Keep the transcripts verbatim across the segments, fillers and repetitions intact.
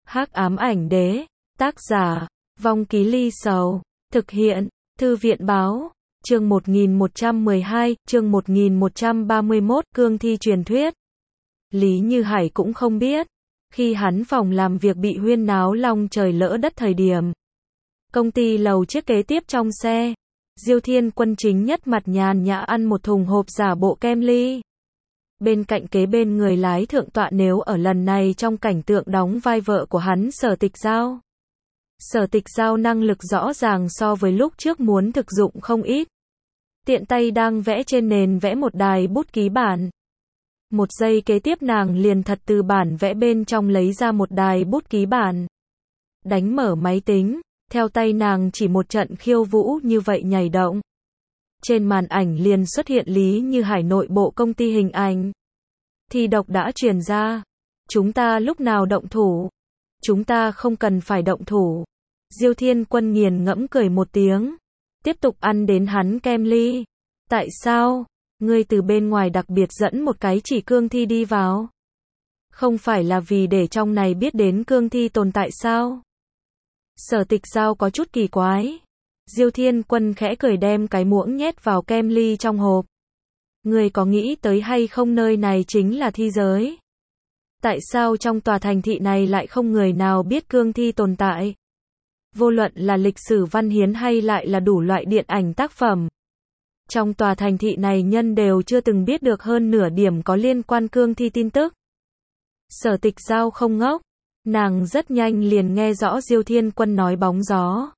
Hắc ám ảnh đế, tác giả, Vong Ký Ly Sầu, thực hiện, Thư viện báo, chương một nghìn một trăm mười hai, chương một nghìn một trăm ba mươi mốt, cương thi truyền thuyết. Lý Như Hải cũng không biết, khi hắn phòng làm việc bị huyên náo long trời lỡ đất thời điểm. Công ty lầu chiếc kế tiếp trong xe, Diêu Thiên Quân chính nhất mặt nhàn nhã ăn một thùng hộp giả bộ kem ly. Bên cạnh kế bên người lái thượng tọa nếu ở lần này trong cảnh tượng đóng vai vợ của hắn Sở Tịch Giao. Sở Tịch Giao năng lực rõ ràng so với lúc trước muốn thực dụng không ít. Tiện tay đang vẽ trên nền vẽ một đài bút ký bản. Một giây kế tiếp nàng liền thật từ bản vẽ bên trong lấy ra một đài bút ký bản. Đánh mở máy tính, theo tay nàng chỉ một trận khiêu vũ như vậy nhảy động. Trên màn ảnh liền xuất hiện Lý Như Hải nội bộ công ty hình ảnh. Thi độc đã truyền ra. Chúng ta lúc nào động thủ? Chúng ta không cần phải động thủ. Diêu Thiên Quân nghiền ngẫm cười một tiếng. Tiếp tục ăn đến hắn kem ly. Tại sao? Ngươi từ bên ngoài đặc biệt dẫn một cái chỉ cương thi đi vào. Không phải là vì để trong này biết đến cương thi tồn tại sao? Sở Tịch Giao có chút kỳ quái. Diêu Thiên Quân khẽ cười đem cái muỗng nhét vào kem ly trong hộp. Người có nghĩ tới hay không nơi này chính là thi giới? Tại sao trong tòa thành thị này lại không người nào biết cương thi tồn tại? Vô luận là lịch sử văn hiến hay lại là đủ loại điện ảnh tác phẩm. Trong tòa thành thị này nhân đều chưa từng biết được hơn nửa điểm có liên quan cương thi tin tức. Sở Tịch Giao không ngốc. Nàng rất nhanh liền nghe rõ Diêu Thiên Quân nói bóng gió.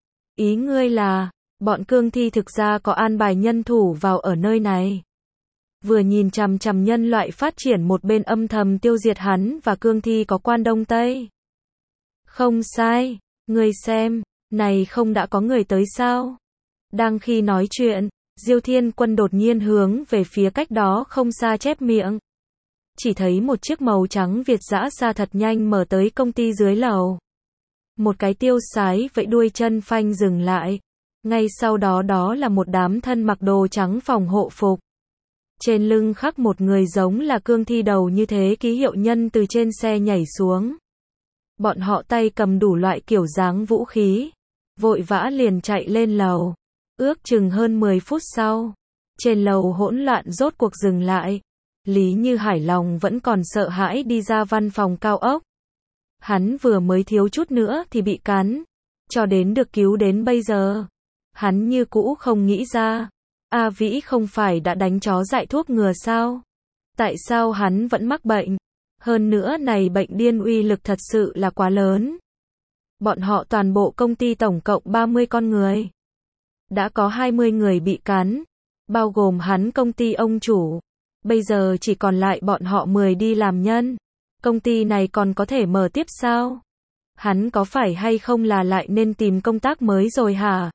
Ý ngươi là, bọn cương thi thực ra có an bài nhân thủ vào ở nơi này. Vừa nhìn chằm chằm nhân loại phát triển một bên âm thầm tiêu diệt hắn và cương thi có quan Đông Tây. Không sai, ngươi xem, này không đã có người tới sao? Đang khi nói chuyện, Diêu Thiên Quân đột nhiên hướng về phía cách đó không xa chép miệng. Chỉ thấy một chiếc màu trắng Việt dã xa thật nhanh mở tới công ty dưới lầu. Một cái tiêu sái vẫy đuôi chân phanh dừng lại. Ngay sau đó đó là một đám thân mặc đồ trắng phòng hộ phục. Trên lưng khắc một người giống là cương thi đầu như thế ký hiệu nhân từ trên xe nhảy xuống. Bọn họ tay cầm đủ loại kiểu dáng vũ khí. Vội vã liền chạy lên lầu. Ước chừng hơn mười phút sau. Trên lầu hỗn loạn rốt cuộc dừng lại. Lý Như Hải lòng vẫn còn sợ hãi đi ra văn phòng cao ốc. Hắn vừa mới thiếu chút nữa thì bị cắn. Cho đến được cứu đến bây giờ. Hắn như cũ không nghĩ ra. A Vĩ không phải đã đánh chó dại thuốc ngừa sao? Tại sao hắn vẫn mắc bệnh? Hơn nữa này bệnh điên uy lực thật sự là quá lớn. Bọn họ toàn bộ công ty tổng cộng ba mươi con người. Đã có hai mươi người bị cắn. Bao gồm hắn công ty ông chủ. Bây giờ chỉ còn lại bọn họ mười đi làm nhân. Công ty này còn có thể mở tiếp sao? Hắn có phải hay không là lại nên tìm công tác mới rồi hả?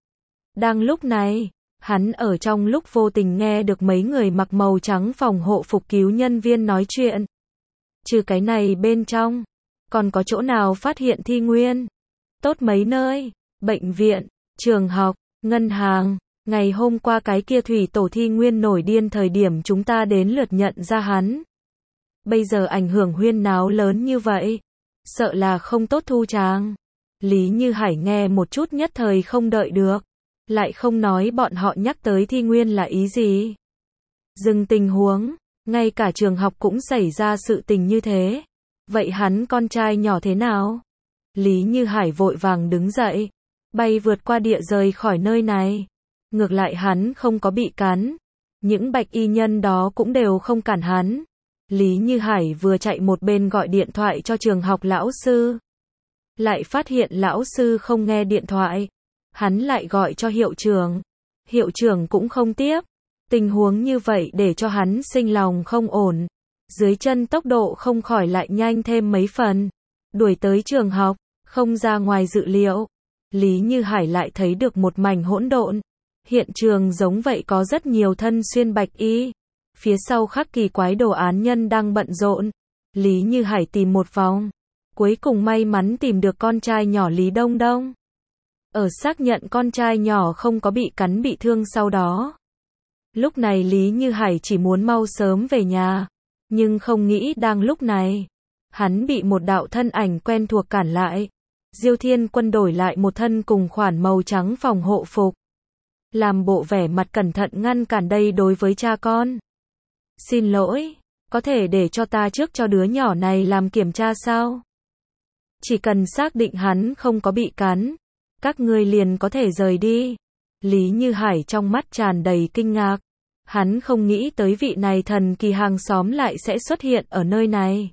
Đang lúc này, hắn ở trong lúc vô tình nghe được mấy người mặc màu trắng phòng hộ phục cứu nhân viên nói chuyện. Trừ cái này bên trong, còn có chỗ nào phát hiện thi nguyên? Tốt mấy nơi, bệnh viện, trường học, ngân hàng. Ngày hôm qua cái kia thủy tổ thi nguyên nổi điên thời điểm chúng ta đến lượt nhận ra hắn. Bây giờ ảnh hưởng huyên náo lớn như vậy. Sợ là không tốt thu tràng. Lý Như Hải nghe một chút nhất thời không đợi được. Lại không nói bọn họ nhắc tới thi nguyên là ý gì. Dừng tình huống. Ngay cả trường học cũng xảy ra sự tình như thế. Vậy hắn con trai nhỏ thế nào? Lý Như Hải vội vàng đứng dậy. Bay vượt qua địa rời khỏi nơi này. Ngược lại hắn không có bị cắn. Những bạch y nhân đó cũng đều không cản hắn. Lý Như Hải vừa chạy một bên gọi điện thoại cho trường học lão sư. Lại phát hiện lão sư không nghe điện thoại. Hắn lại gọi cho hiệu trưởng. Hiệu trưởng cũng không tiếp. Tình huống như vậy để cho hắn sinh lòng không ổn. Dưới chân tốc độ không khỏi lại nhanh thêm mấy phần. Đuổi tới trường học, không ra ngoài dự liệu. Lý Như Hải lại thấy được một mảnh hỗn độn. Hiện trường giống vậy có rất nhiều thân xuyên bạch y. Phía sau khắc kỳ quái đồ án nhân đang bận rộn. Lý Như Hải tìm một vòng. Cuối cùng may mắn tìm được con trai nhỏ Lý Đông Đông. Ở xác nhận con trai nhỏ không có bị cắn bị thương sau đó. Lúc này Lý Như Hải chỉ muốn mau sớm về nhà. Nhưng không nghĩ đang lúc này. hắn bị một đạo thân ảnh quen thuộc cản lại. Diêu Thiên Quân đổi lại một thân cùng khoản màu trắng phòng hộ phục. Làm bộ vẻ mặt cẩn thận ngăn cản đây đối với cha con. Xin lỗi, có thể để cho ta trước cho đứa nhỏ này làm kiểm tra sao? Chỉ cần xác định hắn không có bị cắn, các ngươi liền có thể rời đi. Lý Như Hải trong mắt tràn đầy kinh ngạc. Hắn không nghĩ tới vị này thần kỳ hàng xóm lại sẽ xuất hiện ở nơi này.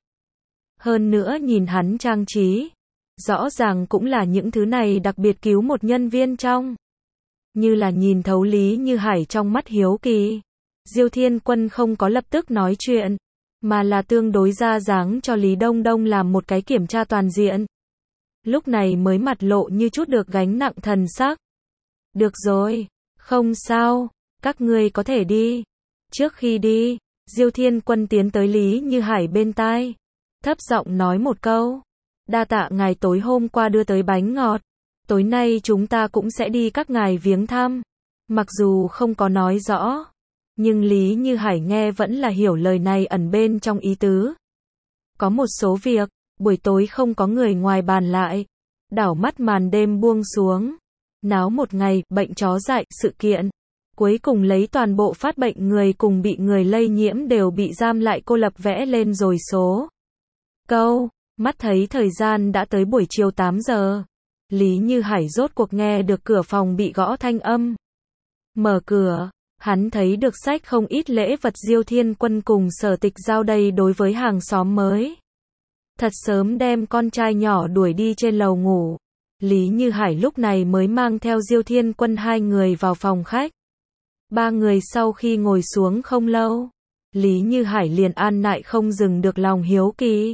Hơn nữa nhìn hắn trang trí, rõ ràng cũng là những thứ này đặc biệt cứu một nhân viên trong. Như là nhìn thấu Lý Như Hải trong mắt hiếu kỳ. Diêu Thiên Quân không có lập tức nói chuyện, mà là tương đối ra dáng cho Lý Đông Đông làm một cái kiểm tra toàn diện. Lúc này mới mặt lộ như chút được gánh nặng thần sắc. Được rồi, không sao, các ngươi có thể đi. Trước khi đi, Diêu Thiên Quân tiến tới Lý Như Hải bên tai, thấp giọng nói một câu. Đa tạ ngài tối hôm qua đưa tới bánh ngọt. Tối nay chúng ta cũng sẽ đi các ngài viếng thăm. Mặc dù không có nói rõ, nhưng Lý Như Hải nghe vẫn là hiểu lời này ẩn bên trong ý tứ. Có một số việc, buổi tối không có người ngoài bàn lại. Đảo mắt màn đêm buông xuống. Náo một ngày, bệnh chó dại, sự kiện. Cuối cùng lấy toàn bộ phát bệnh người cùng bị người lây nhiễm đều bị giam lại cô lập vẽ lên rồi số. Câu, mắt thấy thời gian đã tới buổi chiều tám giờ. Lý Như Hải rốt cuộc nghe được cửa phòng bị gõ thanh âm. Mở cửa, hắn thấy được sách không ít lễ vật Diêu Thiên Quân cùng Sở Tịch giao đây đối với hàng xóm mới. Thật sớm đem con trai nhỏ đuổi đi trên lầu ngủ. Lý Như Hải lúc này mới mang theo Diêu Thiên Quân hai người vào phòng khách. Ba người sau khi ngồi xuống không lâu, Lý Như Hải liền an nại không dừng được lòng hiếu kỳ.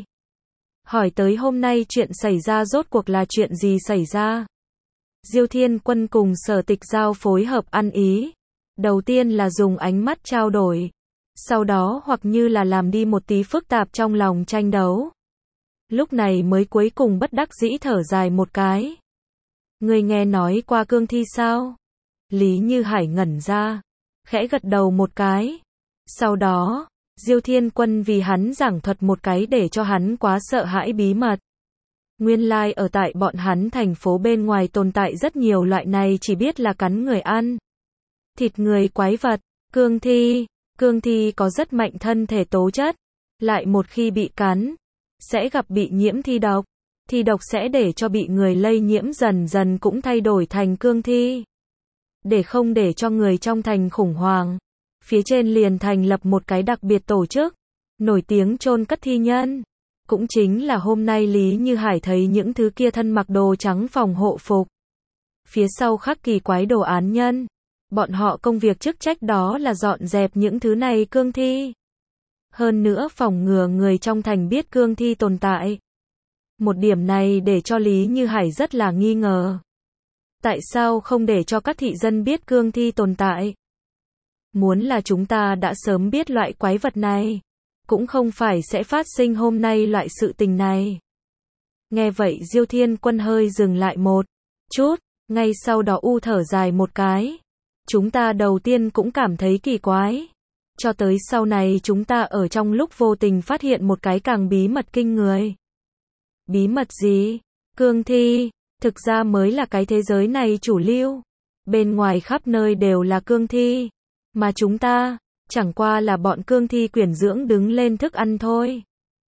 Hỏi tới hôm nay chuyện xảy ra rốt cuộc là chuyện gì xảy ra? Diêu Thiên Quân cùng Sở Tịch giao phối hợp ăn ý. Đầu tiên là dùng ánh mắt trao đổi. Sau đó hoặc như là làm đi một tí phức tạp trong lòng tranh đấu. Lúc này mới cuối cùng bất đắc dĩ thở dài một cái. Người nghe nói qua cương thi sao? Lý Như Hải ngẩn ra, khẽ gật đầu một cái. Sau đó, Diêu Thiên Quân vì hắn giảng thuật một cái để cho hắn quá sợ hãi bí mật. Nguyên lai ở tại bọn hắn thành phố bên ngoài tồn tại rất nhiều loại này chỉ biết là cắn người ăn. Thịt người quái vật, cương thi. Cương thi có rất mạnh thân thể tố chất. Lại một khi bị cắn, sẽ gặp bị nhiễm thi độc. Thi độc sẽ để cho bị người lây nhiễm dần dần cũng thay đổi thành cương thi. Để không để cho người trong thành khủng hoảng, phía trên liền thành lập một cái đặc biệt tổ chức, nổi tiếng chôn cất thi nhân. Cũng chính là hôm nay Lý Như Hải thấy những thứ kia thân mặc đồ trắng phòng hộ phục. Phía sau khắc kỳ quái đồ án nhân. Bọn họ công việc chức trách đó là dọn dẹp những thứ này cương thi. Hơn nữa phòng ngừa người trong thành biết cương thi tồn tại. Một điểm này để cho Lý Như Hải rất là nghi ngờ. Tại sao không để cho các thị dân biết cương thi tồn tại? Muốn là chúng ta đã sớm biết loại quái vật này, cũng không phải sẽ phát sinh hôm nay loại sự tình này. Nghe vậy Diêu Thiên Quân hơi dừng lại một chút, ngay sau đó u thở dài một cái. Chúng ta đầu tiên cũng cảm thấy kỳ quái. Cho tới sau này chúng ta ở trong lúc vô tình phát hiện một cái càng bí mật kinh người. Bí mật gì? Cương thi. Thực ra mới là cái thế giới này chủ lưu. Bên ngoài khắp nơi đều là cương thi. Mà chúng ta, chẳng qua là bọn cương thi quyển dưỡng đứng lên thức ăn thôi.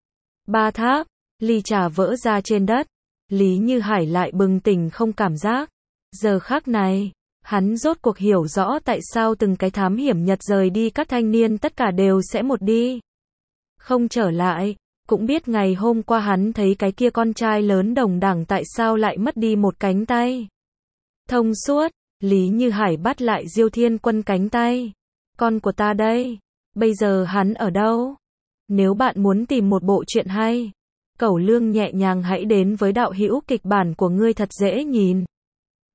Ba tháp, ly trà vỡ ra trên đất. Lý Như Hải lại bừng tỉnh không cảm giác. Giờ khắc này, hắn rốt cuộc hiểu rõ tại sao từng cái thám hiểm Nhật rời đi các thanh niên tất cả đều sẽ một đi. Không trở lại. Cũng biết ngày hôm qua hắn thấy cái kia con trai lớn đồng đẳng tại sao lại mất đi một cánh tay. Thông suốt, Lý Như Hải bắt lại Diêu Thiên Quân cánh tay. Con của ta đây, bây giờ hắn ở đâu? Nếu bạn muốn tìm một bộ truyện hay, Cẩu Lương nhẹ nhàng hãy đến với đạo hữu kịch bản của ngươi thật dễ nhìn.